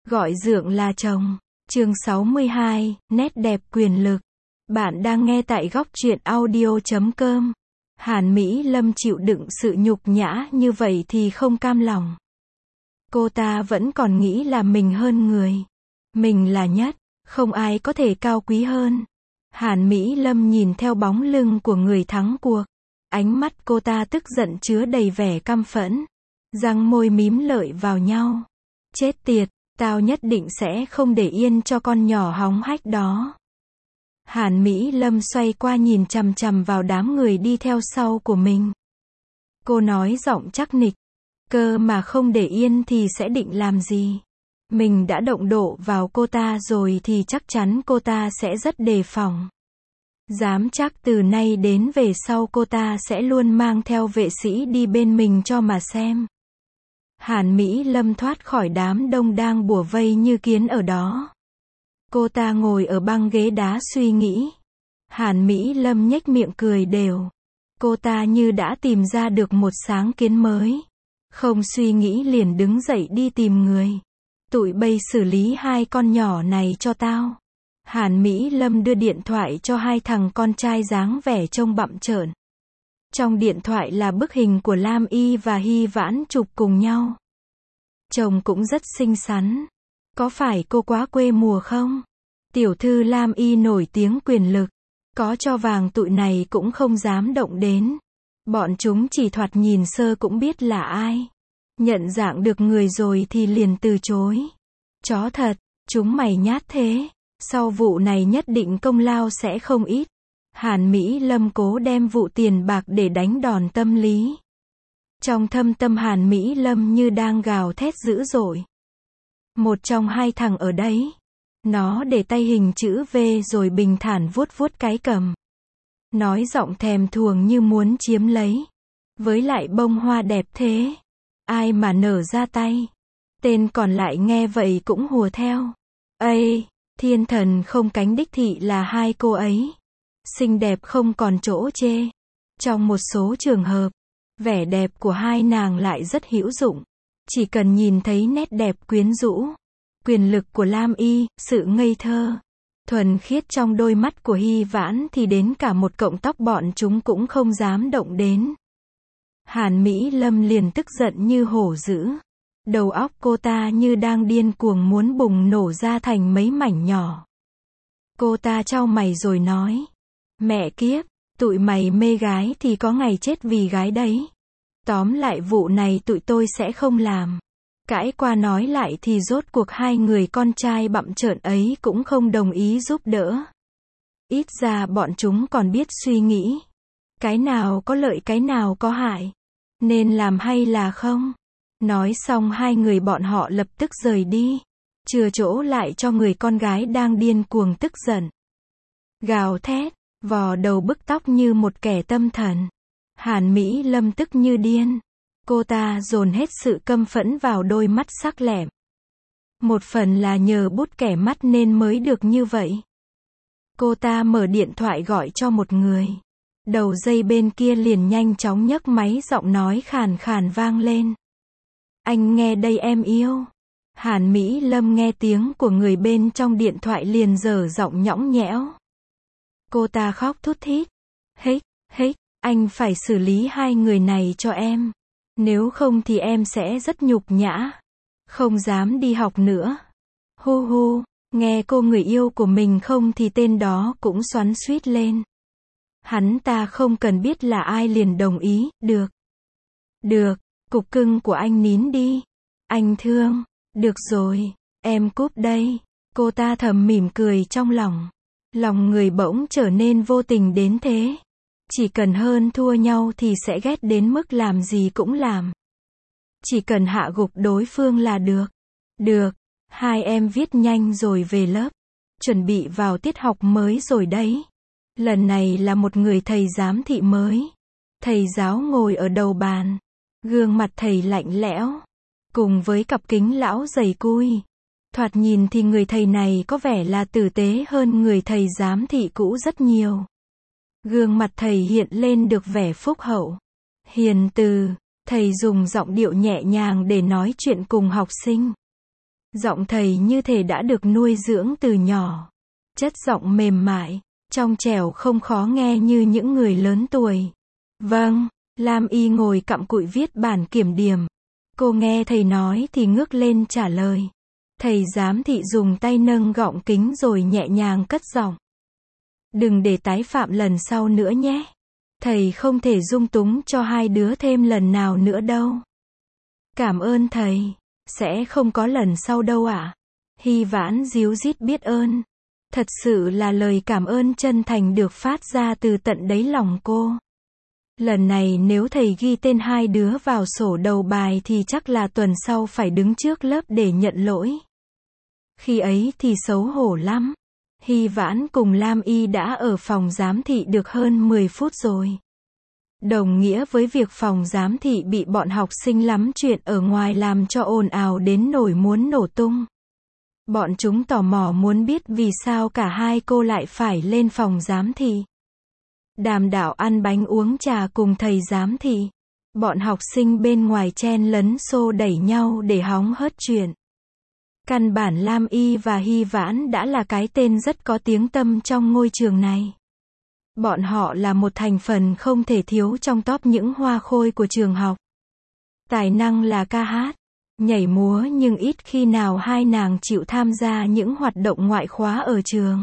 Gọi dượng là chồng. Chương 62, nét đẹp quyền lực. Bạn đang nghe tại góc truyện audio.com. Hàn Mỹ Lâm chịu đựng sự nhục nhã như vậy thì không cam lòng. Cô ta vẫn còn nghĩ là mình hơn người. Mình là nhất, không ai có thể cao quý hơn. Hàn Mỹ Lâm nhìn theo bóng lưng của người thắng cuộc. Ánh mắt cô ta tức giận chứa đầy vẻ căm phẫn. Răng môi mím lợi vào nhau. Chết tiệt, tao nhất định sẽ không để yên cho con nhỏ hóng hách đó. Hàn Mỹ Lâm xoay qua nhìn chằm chằm vào đám người đi theo sau của mình. Cô nói giọng chắc nịch. Cơ mà không để yên thì sẽ định làm gì? Mình đã động độ vào cô ta rồi thì chắc chắn cô ta sẽ rất đề phòng. Dám chắc từ nay đến về sau cô ta sẽ luôn mang theo vệ sĩ đi bên mình cho mà xem. Hàn Mỹ Lâm thoát khỏi đám đông đang bủa vây như kiến ở đó. Cô ta ngồi ở băng ghế đá suy nghĩ. Hàn Mỹ Lâm nhếch miệng cười đều. Cô ta như đã tìm ra được một sáng kiến mới. Không suy nghĩ liền đứng dậy đi tìm người. Tụi bay xử lý hai con nhỏ này cho tao. Hàn Mỹ Lâm đưa điện thoại cho hai thằng con trai dáng vẻ trông bặm trợn. Trong điện thoại là bức hình của Lam Y và Hy Vãn chụp cùng nhau. Chồng cũng rất xinh xắn. Có phải cô quá quê mùa không? Tiểu thư Lam Y nổi tiếng quyền lực. Có cho vàng tụi này cũng không dám động đến. Bọn chúng chỉ thoạt nhìn sơ cũng biết là ai. Nhận dạng được người rồi thì liền từ chối. Chó thật, chúng mày nhát thế. Sau vụ này nhất định công lao sẽ không ít. Hàn Mỹ Lâm cố đem vụ tiền bạc để đánh đòn tâm lý. Trong thâm tâm Hàn Mỹ Lâm như đang gào thét dữ dội. Một trong hai thằng ở đấy. Nó để tay hình chữ V rồi bình thản vuốt vuốt cái cằm. Nói giọng thèm thuồng như muốn chiếm lấy. Với lại bông hoa đẹp thế. Ai mà nở ra tay. Tên còn lại nghe vậy cũng hùa theo. Ây, thiên thần không cánh đích thị là hai cô ấy. Xinh đẹp không còn chỗ chê. Trong một số trường hợp, vẻ đẹp của hai nàng lại rất hữu dụng. Chỉ cần nhìn thấy nét đẹp quyến rũ, quyền lực của Lam Y, sự ngây thơ, thuần khiết trong đôi mắt của Hy Vãn thì đến cả một cọng tóc bọn chúng cũng không dám động đến. Hàn Mỹ Lâm liền tức giận như hổ dữ. Đầu óc cô ta như đang điên cuồng muốn bùng nổ ra thành mấy mảnh nhỏ. Cô ta chau mày rồi nói. Mẹ kiếp, tụi mày mê gái thì có ngày chết vì gái đấy. Tóm lại vụ này tụi tôi sẽ không làm. Cãi qua nói lại thì rốt cuộc hai người con trai bặm trợn ấy cũng không đồng ý giúp đỡ. Ít ra bọn chúng còn biết suy nghĩ. Cái nào có lợi cái nào có hại. Nên làm hay là không? Nói xong hai người bọn họ lập tức rời đi. Chừa chỗ lại cho người con gái đang điên cuồng tức giận. Gào thét, vò đầu bức tóc như một kẻ tâm thần. Hàn Mỹ Lâm tức như điên. Cô ta dồn hết sự căm phẫn vào đôi mắt sắc lẹm. Một phần là nhờ bút kẻ mắt nên mới được như vậy. Cô ta mở điện thoại gọi cho một người. Đầu dây bên kia liền nhanh chóng nhấc máy, giọng nói khàn khàn vang lên. Anh nghe đây em yêu. Hàn Mỹ Lâm nghe tiếng của người bên trong điện thoại liền dở giọng nhõng nhẽo. Cô ta khóc thút thít. Hích, anh phải xử lý hai người này cho em. Nếu không thì em sẽ rất nhục nhã. Không dám đi học nữa. Hu hu, nghe cô người yêu của mình không thì tên đó cũng xoắn xuýt lên. Hắn ta không cần biết là ai liền đồng ý, được, cục cưng của anh nín đi. Anh thương, được rồi, em cúp đây. Cô ta thầm mỉm cười trong lòng. Lòng người bỗng trở nên vô tình đến thế. Chỉ cần hơn thua nhau thì sẽ ghét đến mức làm gì cũng làm. Chỉ cần hạ gục đối phương là được. Được, hai em viết nhanh rồi về lớp. Chuẩn bị vào tiết học mới rồi đấy. Lần này là một người thầy giám thị mới. Thầy giáo ngồi ở đầu bàn. Gương mặt thầy lạnh lẽo. Cùng với cặp kính lão dày cui. Thoạt nhìn thì người thầy này có vẻ là tử tế hơn người thầy giám thị cũ rất nhiều. Gương mặt thầy hiện lên được vẻ phúc hậu. Hiền từ, thầy dùng giọng điệu nhẹ nhàng để nói chuyện cùng học sinh. Giọng thầy như thể đã được nuôi dưỡng từ nhỏ. Chất giọng mềm mại, trong trẻo không khó nghe như những người lớn tuổi. Vâng, Lam Y ngồi cặm cụi viết bản kiểm điểm. Cô nghe thầy nói thì ngước lên trả lời. Thầy giám thị dùng tay nâng gọng kính rồi nhẹ nhàng cất giọng. Đừng để tái phạm lần sau nữa nhé. Thầy không thể dung túng cho hai đứa thêm lần nào nữa đâu. Cảm ơn thầy. Sẽ không có lần sau đâu ạ. Hy Vãn díu dít biết ơn. Thật sự là lời cảm ơn chân thành được phát ra từ tận đáy lòng cô. Lần này nếu thầy ghi tên hai đứa vào sổ đầu bài thì chắc là tuần sau phải đứng trước lớp để nhận lỗi. Khi ấy thì xấu hổ lắm. Hy Vãn cùng Lam Y đã ở phòng giám thị được hơn 10 phút rồi. Đồng nghĩa với việc phòng giám thị bị bọn học sinh lắm chuyện ở ngoài làm cho ồn ào đến nỗi muốn nổ tung. Bọn chúng tò mò muốn biết vì sao cả hai cô lại phải lên phòng giám thị. Đàm Đạo ăn bánh uống trà cùng thầy giám thị. Bọn học sinh bên ngoài chen lấn xô đẩy nhau để hóng hớt chuyện. Căn bản Lam Y và Hy Vãn đã là cái tên rất có tiếng tăm trong ngôi trường này. Bọn họ là một thành phần không thể thiếu trong top những hoa khôi của trường học. Tài năng là ca hát, nhảy múa nhưng ít khi nào hai nàng chịu tham gia những hoạt động ngoại khóa ở trường.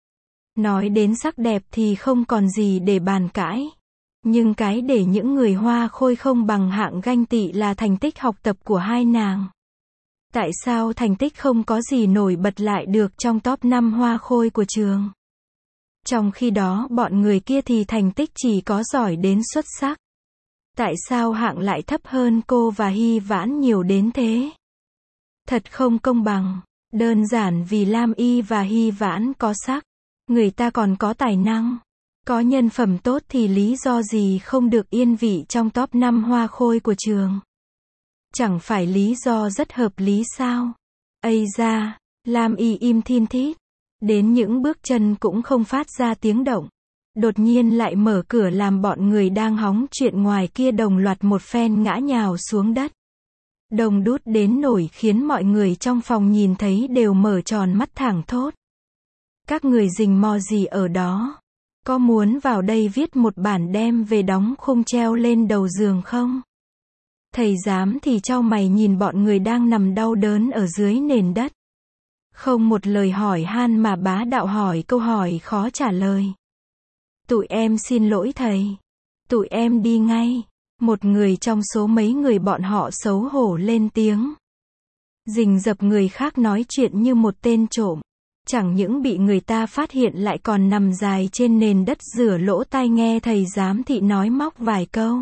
Nói đến sắc đẹp thì không còn gì để bàn cãi. Nhưng cái để những người hoa khôi không bằng hạng ganh tị là thành tích học tập của hai nàng. Tại sao thành tích không có gì nổi bật lại được trong top 5 hoa khôi của trường? Trong khi đó bọn người kia thì thành tích chỉ có giỏi đến xuất sắc. Tại sao hạng lại thấp hơn cô và Hy Vãn nhiều đến thế? Thật không công bằng. Đơn giản vì Lam Y và Hy Vãn có sắc. Người ta còn có tài năng. Có nhân phẩm tốt thì lý do gì không được yên vị trong top 5 hoa khôi của trường? Chẳng phải lý do rất hợp lý sao? Ây da, Lam Y im thin thít. Đến những bước chân cũng không phát ra tiếng động. Đột nhiên lại mở cửa làm bọn người đang hóng chuyện ngoài kia đồng loạt một phen ngã nhào xuống đất. Đông đút đến nỗi khiến mọi người trong phòng nhìn thấy đều mở tròn mắt thẳng thốt. Các người rình mò gì ở đó? Có muốn vào đây viết một bản đem về đóng khung treo lên đầu giường không? Thầy giám thì chau mày nhìn bọn người đang nằm đau đớn ở dưới nền đất. Không một lời hỏi han mà bá đạo hỏi câu hỏi khó trả lời. Tụi em xin lỗi thầy. Tụi em đi ngay. Một người trong số mấy người bọn họ xấu hổ lên tiếng. Rình rập người khác nói chuyện như một tên trộm. Chẳng những bị người ta phát hiện lại còn nằm dài trên nền đất rửa lỗ tai nghe thầy giám thị nói móc vài câu.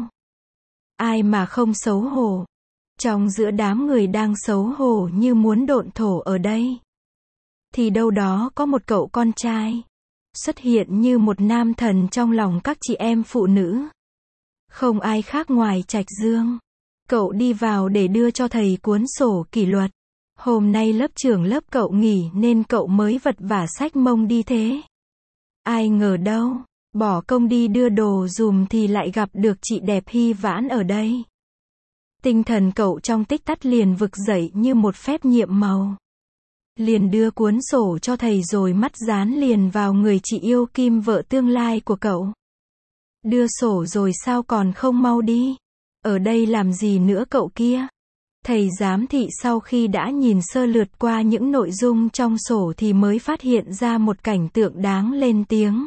Ai mà không xấu hổ. Trong giữa đám người đang xấu hổ như muốn độn thổ ở đây. Thì đâu đó có một cậu con trai. Xuất hiện như một nam thần trong lòng các chị em phụ nữ. Không ai khác ngoài Trạch Dương. Cậu đi vào để đưa cho thầy cuốn sổ kỷ luật. Hôm nay lớp trưởng lớp cậu nghỉ nên cậu mới vật vả xách mông đi thế. Ai ngờ đâu, bỏ công đi đưa đồ dùm thì lại gặp được chị đẹp Hy Vãn ở đây. Tinh thần cậu trong tích tắc liền vực dậy như một phép nhiệm màu. Liền đưa cuốn sổ cho thầy rồi mắt dán liền vào người chị yêu Kim vợ tương lai của cậu. Đưa sổ rồi sao còn không mau đi? Ở đây làm gì nữa cậu kia? Thầy giám thị sau khi đã nhìn sơ lượt qua những nội dung trong sổ thì mới phát hiện ra một cảnh tượng đáng lên tiếng.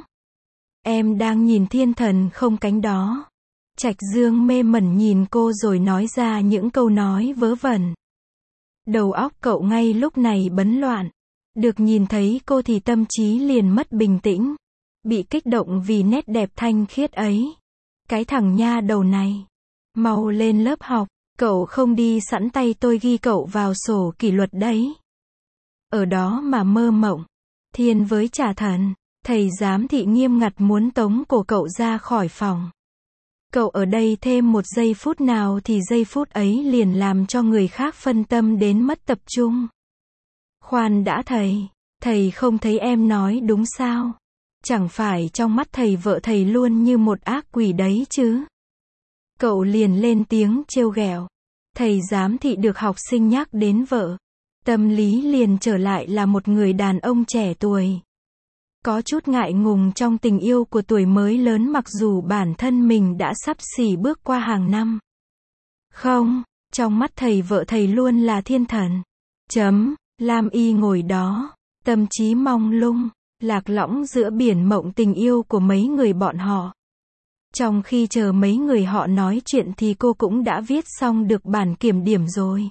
Em đang nhìn thiên thần không cánh đó. Trạch Dương mê mẩn nhìn cô rồi nói ra những câu nói vớ vẩn. Đầu óc cậu ngay lúc này bấn loạn. Được nhìn thấy cô thì tâm trí liền mất bình tĩnh. Bị kích động vì nét đẹp thanh khiết ấy. Cái thằng nha đầu này. Mau lên lớp học. Cậu không đi sẵn tay tôi ghi cậu vào sổ kỷ luật đấy. Ở đó mà mơ mộng. Thiên với trả thần. Thầy giám thị nghiêm ngặt muốn tống cổ cậu ra khỏi phòng. Cậu ở đây thêm một giây phút nào thì giây phút ấy liền làm cho người khác phân tâm đến mất tập trung. Khoan đã thầy không thấy em nói đúng sao? Chẳng phải trong mắt thầy vợ thầy luôn như một ác quỷ đấy chứ? Cậu liền lên tiếng trêu ghẹo. Thầy giám thị được học sinh nhắc đến vợ. Tâm lý liền trở lại là một người đàn ông trẻ tuổi. Có chút ngại ngùng trong tình yêu của tuổi mới lớn mặc dù bản thân mình đã sắp xỉ bước qua hàng năm. Không, trong mắt thầy vợ thầy luôn là thiên thần. Lam Y ngồi đó, tâm trí mông lung, lạc lõng giữa biển mộng tình yêu của mấy người bọn họ. Trong khi chờ mấy người họ nói chuyện thì cô cũng đã viết xong được bản kiểm điểm rồi.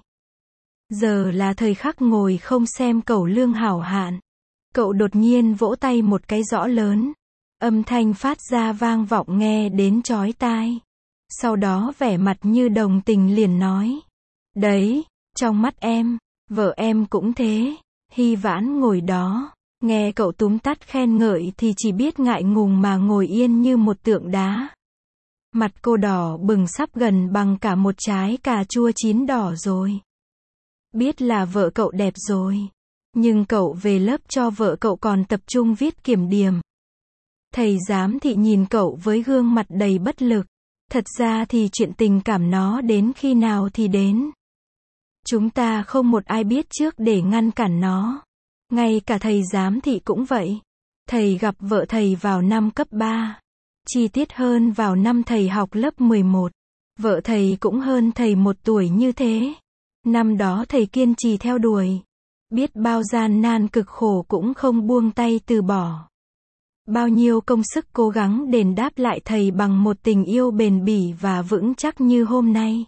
Giờ là thời khắc ngồi không xem cẩu lương hảo hạn. Cậu đột nhiên vỗ tay một cái rõ lớn. Âm thanh phát ra vang vọng nghe đến chói tai. Sau đó vẻ mặt như đồng tình liền nói. Đấy, trong mắt em, vợ em cũng thế. Hy Vãn ngồi đó, nghe cậu túm tắt khen ngợi thì chỉ biết ngại ngùng mà ngồi yên như một tượng đá. Mặt cô đỏ bừng sắp gần bằng cả một trái cà chua chín đỏ rồi. Biết là vợ cậu đẹp rồi. Nhưng cậu về lớp cho vợ cậu còn tập trung viết kiểm điểm. Thầy giám thị nhìn cậu với gương mặt đầy bất lực. Thật ra thì chuyện tình cảm nó đến khi nào thì đến. Chúng ta không một ai biết trước để ngăn cản nó. Ngay cả thầy giám thị cũng vậy. Thầy gặp vợ thầy vào năm cấp 3. Chi tiết hơn vào năm thầy học lớp 11. Vợ thầy cũng hơn thầy 1 tuổi như thế. Năm đó thầy kiên trì theo đuổi. Biết bao gian nan cực khổ cũng không buông tay từ bỏ. Bao nhiêu công sức cố gắng đền đáp lại thầy bằng một tình yêu bền bỉ và vững chắc như hôm nay.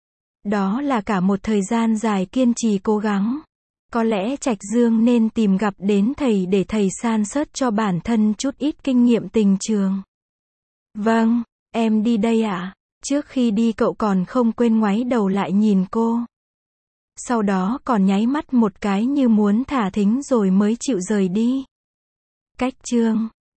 Đó là cả một thời gian dài kiên trì cố gắng. Có lẽ Trạch Dương nên tìm gặp đến thầy để thầy san sớt cho bản thân chút ít kinh nghiệm tình trường. Vâng, em đi đây ạ. Trước khi đi cậu còn không quên ngoáy đầu lại nhìn cô. Sau đó còn nháy mắt một cái như muốn thả thính rồi mới chịu rời đi. Cách chương